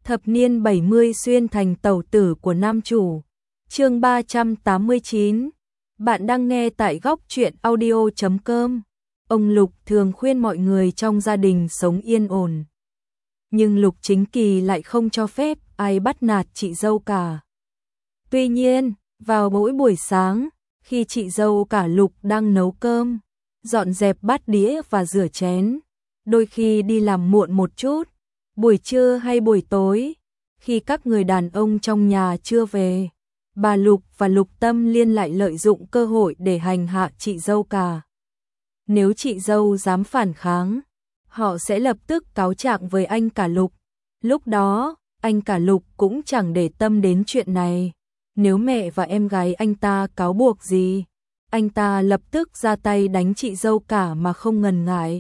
Thập niên 70 xuyên thành tẩu tử của nam chủ. Chương 389. Bạn đang nghe tại góc truyện audio.com. Ông Lục thường khuyên mọi người trong gia đình sống yên ổn. Nhưng Lục Chính Kỳ lại không cho phép ai bắt nạt chị dâu cả. Tuy nhiên, vào mỗi buổi sáng, khi chị dâu cả Lục đang nấu cơm, dọn dẹp bát đĩa và rửa chén, đôi khi đi làm muộn một chút, buổi trưa hay buổi tối, khi các người đàn ông trong nhà chưa về, bà Lục và Lục Tâm Liên lại lợi dụng cơ hội để hành hạ chị dâu cả. Nếu chị dâu dám phản kháng, họ sẽ lập tức cáo trạng với anh cả Lục. Lúc đó, anh cả Lục cũng chẳng để tâm đến chuyện này. Nếu mẹ và em gái anh ta cáo buộc gì, anh ta lập tức ra tay đánh chị dâu cả mà không ngần ngại.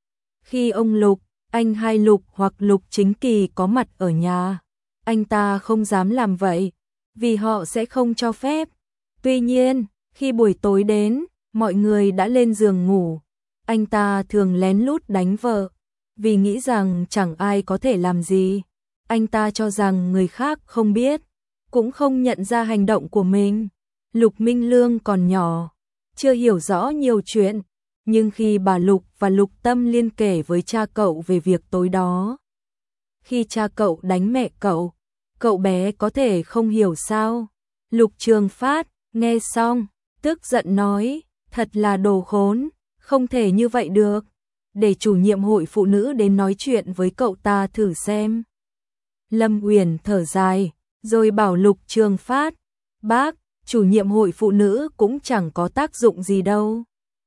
Khi ông Lục, anh hai Lục hoặc Lục Chính Kỳ có mặt ở nhà, anh ta không dám làm vậy, vì họ sẽ không cho phép. Tuy nhiên, khi buổi tối đến, mọi người đã lên giường ngủ, anh ta thường lén lút đánh vợ, vì nghĩ rằng chẳng ai có thể làm gì. Anh ta cho rằng người khác không biết, cũng không nhận ra hành động của mình. Lục Minh Lương còn nhỏ, chưa hiểu rõ nhiều chuyện, nhưng khi bà Lục và Lục Tâm Liên kể với cha cậu về việc tối đó, khi cha cậu đánh mẹ cậu bé có thể không hiểu sao? Lục Trường Phát nghe xong, tức giận nói, thật là đồ khốn, không thể như vậy được, để chủ nhiệm hội phụ nữ đến nói chuyện với cậu ta thử xem. Lâm Uyển thở dài, rồi bảo Lục Trường Phát, bác, chủ nhiệm hội phụ nữ cũng chẳng có tác dụng gì đâu.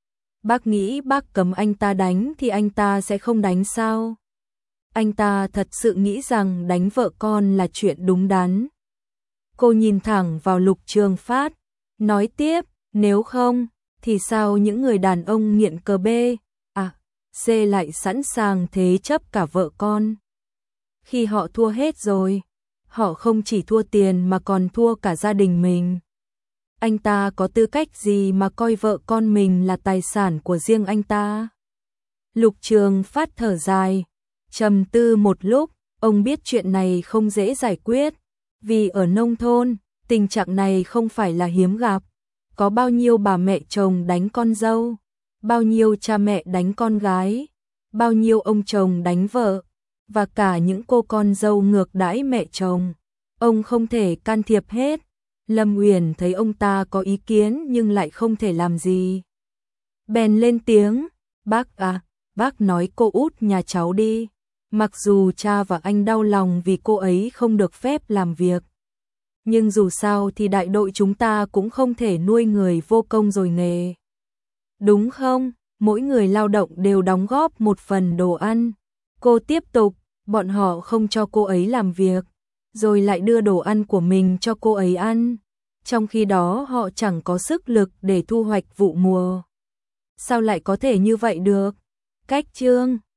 Bác nghĩ bác cấm anh ta đánh thì anh ta sẽ không đánh sao? Anh ta thật sự nghĩ rằng đánh vợ con là chuyện đúng đắn. Cô nhìn thẳng vào Lục Trường Phát, nói tiếp, nếu không, thì sao những người đàn ông nghiện cờ B, C lại sẵn sàng thế chấp cả vợ con? Khi họ thua hết rồi, họ không chỉ thua tiền mà còn thua cả gia đình mình. Anh ta có tư cách gì mà coi vợ con mình là tài sản của riêng anh ta? Lục Trường Phát thở dài, trầm tư một lúc, ông biết chuyện này không dễ giải quyết, vì ở nông thôn, tình trạng này không phải là hiếm gặp. Có bao nhiêu bà mẹ chồng đánh con dâu, bao nhiêu cha mẹ đánh con gái, bao nhiêu ông chồng đánh vợ, và cả những cô con dâu ngược đãi mẹ chồng. Ông không thể can thiệp hết. Lâm Uyển thấy ông ta có ý kiến nhưng lại không thể làm gì. Bèn lên tiếng, bác nói cô út nhà cháu đi. Mặc dù cha và anh đau lòng vì cô ấy không được phép làm việc, nhưng dù sao thì đại đội chúng ta cũng không thể nuôi người vô công rồi nghề. Đúng không? Mỗi người lao động đều đóng góp một phần đồ ăn. Cô tiếp tục, bọn họ không cho cô ấy làm việc, rồi lại đưa đồ ăn của mình cho cô ấy ăn. Trong khi đó họ chẳng có sức lực để thu hoạch vụ mùa. Sao lại có thể như vậy được? Cách chương